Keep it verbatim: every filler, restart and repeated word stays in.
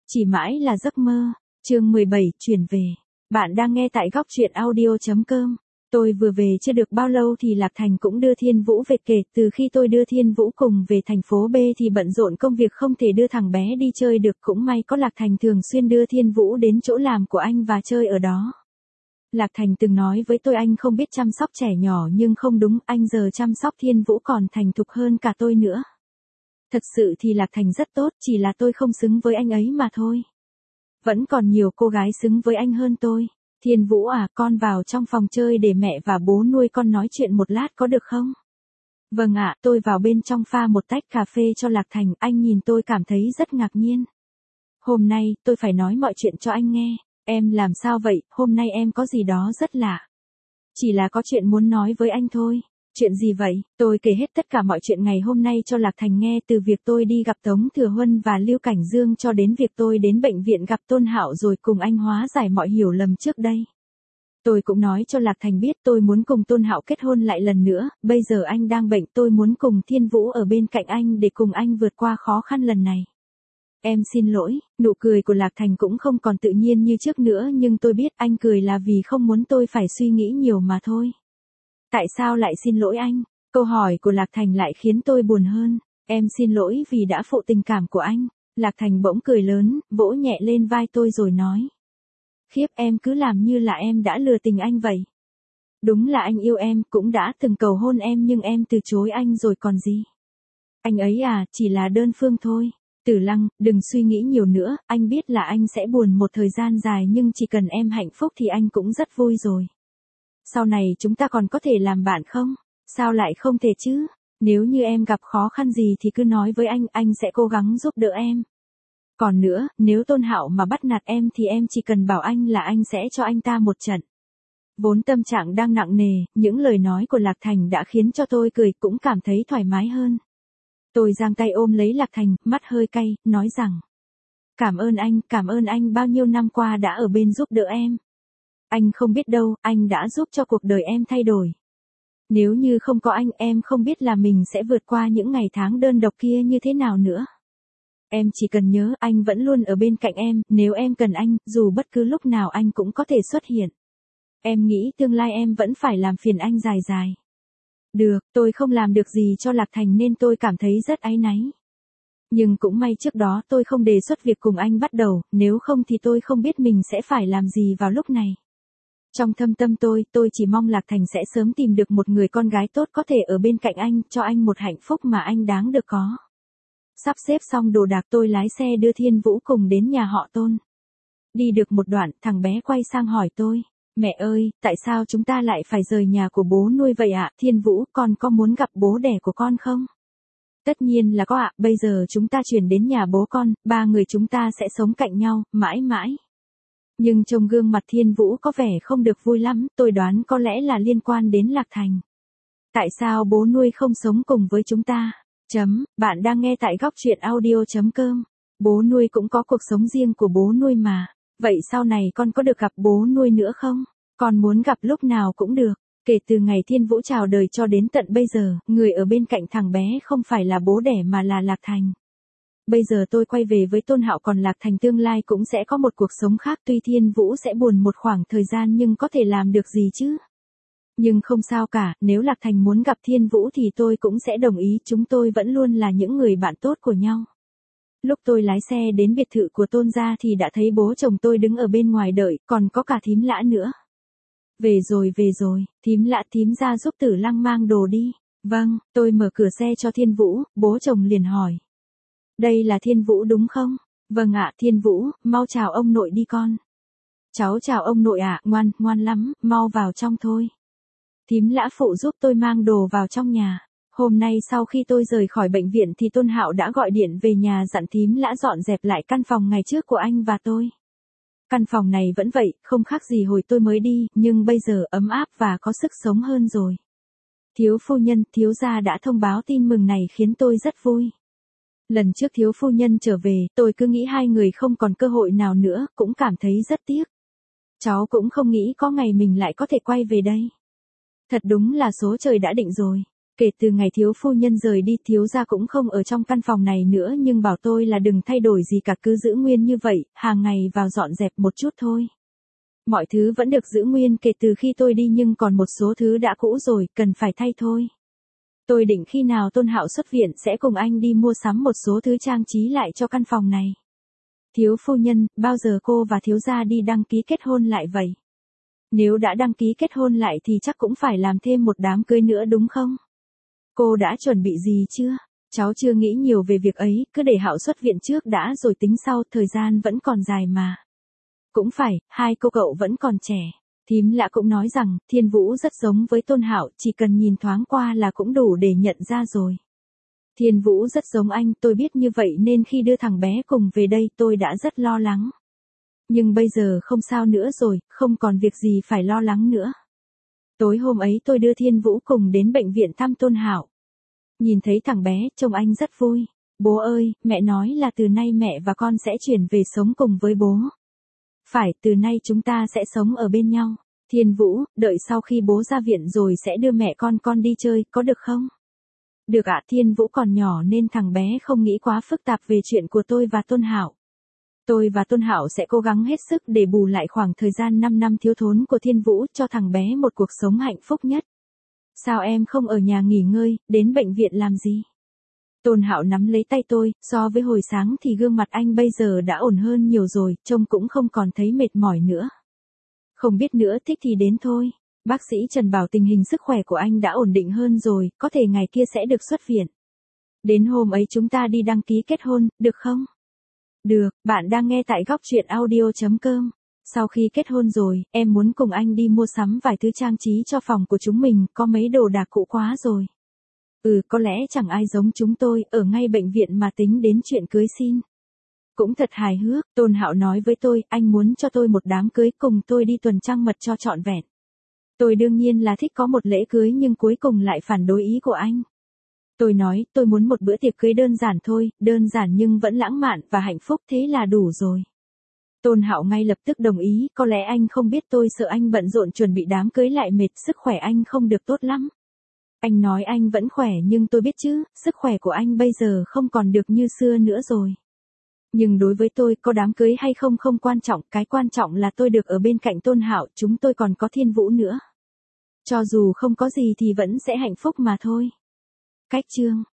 Chỉ mãi là giấc mơ. Chương mười bảy, chuyển về. Bạn đang nghe tại góc truyện audio chấm com. Tôi vừa về chưa được bao lâu thì Lạc Thành cũng đưa Thiên Vũ về. Kể từ khi tôi đưa Thiên Vũ cùng về thành phố B thì bận rộn công việc không thể đưa thằng bé đi chơi được. Cũng may có Lạc Thành thường xuyên đưa Thiên Vũ đến chỗ làm của anh và chơi ở đó. Lạc Thành từng nói với tôi anh không biết chăm sóc trẻ nhỏ, nhưng không đúng, anh giờ chăm sóc Thiên Vũ còn thành thục hơn cả tôi nữa. Thật sự thì Lạc Thành rất tốt, chỉ là tôi không xứng với anh ấy mà thôi. Vẫn còn nhiều cô gái xứng với anh hơn tôi. Thiên Vũ à, con vào trong phòng chơi để mẹ và bố nuôi con nói chuyện một lát có được không? Vâng ạ, tôi vào bên trong pha một tách cà phê cho Lạc Thành, anh nhìn tôi cảm thấy rất ngạc nhiên. Hôm nay, tôi phải nói mọi chuyện cho anh nghe. Em làm sao vậy, hôm nay em có gì đó rất lạ. Chỉ là có chuyện muốn nói với anh thôi. Chuyện gì vậy? Tôi kể hết tất cả mọi chuyện ngày hôm nay cho Lạc Thành nghe, từ việc tôi đi gặp Tống Thừa Huân và Lưu Cảnh Dương cho đến việc tôi đến bệnh viện gặp Tôn Hạo rồi cùng anh hóa giải mọi hiểu lầm trước đây. Tôi cũng nói cho Lạc Thành biết tôi muốn cùng Tôn Hạo kết hôn lại lần nữa, bây giờ anh đang bệnh, tôi muốn cùng Thiên Vũ ở bên cạnh anh để cùng anh vượt qua khó khăn lần này. Em xin lỗi, nụ cười của Lạc Thành cũng không còn tự nhiên như trước nữa, nhưng tôi biết anh cười là vì không muốn tôi phải suy nghĩ nhiều mà thôi. Tại sao lại xin lỗi anh? Câu hỏi của Lạc Thành lại khiến tôi buồn hơn. Em xin lỗi vì đã phụ tình cảm của anh. Lạc Thành bỗng cười lớn, vỗ nhẹ lên vai tôi rồi nói. Khiếp, em cứ làm như là em đã lừa tình anh vậy. Đúng là anh yêu em, cũng đã từng cầu hôn em nhưng em từ chối anh rồi còn gì. Anh ấy à, chỉ là đơn phương thôi. Tử Lăng, đừng suy nghĩ nhiều nữa, anh biết là anh sẽ buồn một thời gian dài nhưng chỉ cần em hạnh phúc thì anh cũng rất vui rồi. Sau này chúng ta còn có thể làm bạn không? Sao lại không thể chứ? Nếu như em gặp khó khăn gì thì cứ nói với anh, anh sẽ cố gắng giúp đỡ em. Còn nữa, nếu Tôn Hạo mà bắt nạt em thì em chỉ cần bảo anh là anh sẽ cho anh ta một trận. Vốn tâm trạng đang nặng nề, những lời nói của Lạc Thành đã khiến cho tôi cười cũng cảm thấy thoải mái hơn. Tôi giang tay ôm lấy Lạc Thành, mắt hơi cay, nói rằng. Cảm ơn anh, cảm ơn anh bao nhiêu năm qua đã ở bên giúp đỡ em. Anh không biết đâu, anh đã giúp cho cuộc đời em thay đổi. Nếu như không có anh, em không biết là mình sẽ vượt qua những ngày tháng đơn độc kia như thế nào nữa. Em chỉ cần nhớ anh vẫn luôn ở bên cạnh em, nếu em cần anh, dù bất cứ lúc nào anh cũng có thể xuất hiện. Em nghĩ tương lai em vẫn phải làm phiền anh dài dài. Được, tôi không làm được gì cho Lạc Thành nên tôi cảm thấy rất áy náy. Nhưng cũng may trước đó tôi không đề xuất việc cùng anh bắt đầu, nếu không thì tôi không biết mình sẽ phải làm gì vào lúc này. Trong thâm tâm tôi, tôi chỉ mong Lạc Thành sẽ sớm tìm được một người con gái tốt có thể ở bên cạnh anh, cho anh một hạnh phúc mà anh đáng được có. Sắp xếp xong đồ đạc tôi lái xe đưa Thiên Vũ cùng đến nhà họ Tôn. Đi được một đoạn, thằng bé quay sang hỏi tôi. Mẹ ơi, tại sao chúng ta lại phải rời nhà của bố nuôi vậy ạ? Thiên Vũ, con có muốn gặp bố đẻ của con không? Tất nhiên là có ạ, bây giờ chúng ta chuyển đến nhà bố con, ba người chúng ta sẽ sống cạnh nhau, mãi mãi. Nhưng trông gương mặt Thiên Vũ có vẻ không được vui lắm, tôi đoán có lẽ là liên quan đến Lạc Thành. Tại sao bố nuôi không sống cùng với chúng ta? Chấm, bạn đang nghe tại góc truyện audio chấm com. Bố nuôi cũng có cuộc sống riêng của bố nuôi mà. Vậy sau này con có được gặp bố nuôi nữa không? Con muốn gặp lúc nào cũng được. Kể từ ngày Thiên Vũ chào đời cho đến tận bây giờ, người ở bên cạnh thằng bé không phải là bố đẻ mà là Lạc Thành. Bây giờ tôi quay về với Tôn Hạo, còn Lạc Thành tương lai cũng sẽ có một cuộc sống khác, tuy Thiên Vũ sẽ buồn một khoảng thời gian nhưng có thể làm được gì chứ? Nhưng không sao cả, nếu Lạc Thành muốn gặp Thiên Vũ thì tôi cũng sẽ đồng ý, chúng tôi vẫn luôn là những người bạn tốt của nhau. Lúc tôi lái xe đến biệt thự của Tôn gia thì đã thấy bố chồng tôi đứng ở bên ngoài đợi, còn có cả thím Lã nữa. Về rồi về rồi, thím Lã, thím ra giúp Tử Lăng mang đồ đi. Vâng, tôi mở cửa xe cho Thiên Vũ, bố chồng liền hỏi. Đây là Thiên Vũ đúng không? Vâng ạ, Thiên Vũ, mau chào ông nội đi con. Cháu chào ông nội ạ, ngoan, ngoan lắm, mau vào trong thôi. Thím Lã phụ giúp tôi mang đồ vào trong nhà. Hôm nay sau khi tôi rời khỏi bệnh viện thì Tôn Hạo đã gọi điện về nhà dặn thím Lã dọn dẹp lại căn phòng ngày trước của anh và tôi. Căn phòng này vẫn vậy, không khác gì hồi tôi mới đi, nhưng bây giờ ấm áp và có sức sống hơn rồi. Thiếu phu nhân, thiếu gia đã thông báo tin mừng này khiến tôi rất vui. Lần trước thiếu phu nhân trở về, tôi cứ nghĩ hai người không còn cơ hội nào nữa, cũng cảm thấy rất tiếc. Cháu cũng không nghĩ có ngày mình lại có thể quay về đây. Thật đúng là số trời đã định rồi. Kể từ ngày thiếu phu nhân rời đi, thiếu gia cũng không ở trong căn phòng này nữa, nhưng bảo tôi là đừng thay đổi gì cả, cứ giữ nguyên như vậy, hàng ngày vào dọn dẹp một chút thôi. Mọi thứ vẫn được giữ nguyên kể từ khi tôi đi, nhưng còn một số thứ đã cũ rồi, cần phải thay thôi. Tôi định khi nào Tôn Hạo xuất viện sẽ cùng anh đi mua sắm một số thứ trang trí lại cho căn phòng này. Thiếu phu nhân, bao giờ cô và thiếu gia đi đăng ký kết hôn lại vậy? Nếu đã đăng ký kết hôn lại thì chắc cũng phải làm thêm một đám cưới nữa đúng không? Cô đã chuẩn bị gì chưa? Cháu chưa nghĩ nhiều về việc ấy, cứ để Hạo xuất viện trước đã rồi tính sau, thời gian vẫn còn dài mà. Cũng phải, hai cô cậu vẫn còn trẻ. Thím Lã cũng nói rằng, Thiên Vũ rất giống với Tôn Hạo, chỉ cần nhìn thoáng qua là cũng đủ để nhận ra rồi. Thiên Vũ rất giống anh, tôi biết như vậy nên khi đưa thằng bé cùng về đây tôi đã rất lo lắng. Nhưng bây giờ không sao nữa rồi, không còn việc gì phải lo lắng nữa. Tối hôm ấy tôi đưa Thiên Vũ cùng đến bệnh viện thăm Tôn Hạo. Nhìn thấy thằng bé, trông anh rất vui. Bố ơi, mẹ nói là từ nay mẹ và con sẽ chuyển về sống cùng với bố. Phải, từ nay chúng ta sẽ sống ở bên nhau. Thiên Vũ, đợi sau khi bố ra viện rồi sẽ đưa mẹ con con đi chơi, có được không? Được ạ, Thiên Vũ còn nhỏ nên thằng bé không nghĩ quá phức tạp về chuyện của tôi và Tôn Hạo. Tôi và Tôn Hạo sẽ cố gắng hết sức để bù lại khoảng thời gian năm năm thiếu thốn của Thiên Vũ, cho thằng bé một cuộc sống hạnh phúc nhất. Sao em không ở nhà nghỉ ngơi, đến bệnh viện làm gì? Tôn Hạo nắm lấy tay tôi, so với hồi sáng thì gương mặt anh bây giờ đã ổn hơn nhiều rồi, trông cũng không còn thấy mệt mỏi nữa. Không biết nữa, thích thì đến thôi. Bác sĩ Trần bảo tình hình sức khỏe của anh đã ổn định hơn rồi, có thể ngày kia sẽ được xuất viện. Đến hôm ấy chúng ta đi đăng ký kết hôn, được không? Được, bạn đang nghe tại góc truyện audio chấm com. Sau khi kết hôn rồi, em muốn cùng anh đi mua sắm vài thứ trang trí cho phòng của chúng mình, có mấy đồ đạc cũ quá rồi. Ừ, có lẽ chẳng ai giống chúng tôi, ở ngay bệnh viện mà tính đến chuyện cưới xin. Cũng thật hài hước, Tôn Hạo nói với tôi, anh muốn cho tôi một đám cưới cùng tôi đi tuần trăng mật cho trọn vẹn. Tôi đương nhiên là thích có một lễ cưới nhưng cuối cùng lại phản đối ý của anh. Tôi nói, tôi muốn một bữa tiệc cưới đơn giản thôi, đơn giản nhưng vẫn lãng mạn và hạnh phúc, thế là đủ rồi. Tôn Hạo ngay lập tức đồng ý, có lẽ anh không biết tôi sợ anh bận rộn chuẩn bị đám cưới lại mệt, sức khỏe anh không được tốt lắm. Anh nói anh vẫn khỏe nhưng tôi biết chứ, sức khỏe của anh bây giờ không còn được như xưa nữa rồi. Nhưng đối với tôi, có đám cưới hay không không quan trọng, cái quan trọng là tôi được ở bên cạnh Tôn Hạo, chúng tôi còn có Thiên Vũ nữa. Cho dù không có gì thì vẫn sẽ hạnh phúc mà thôi. Cách chương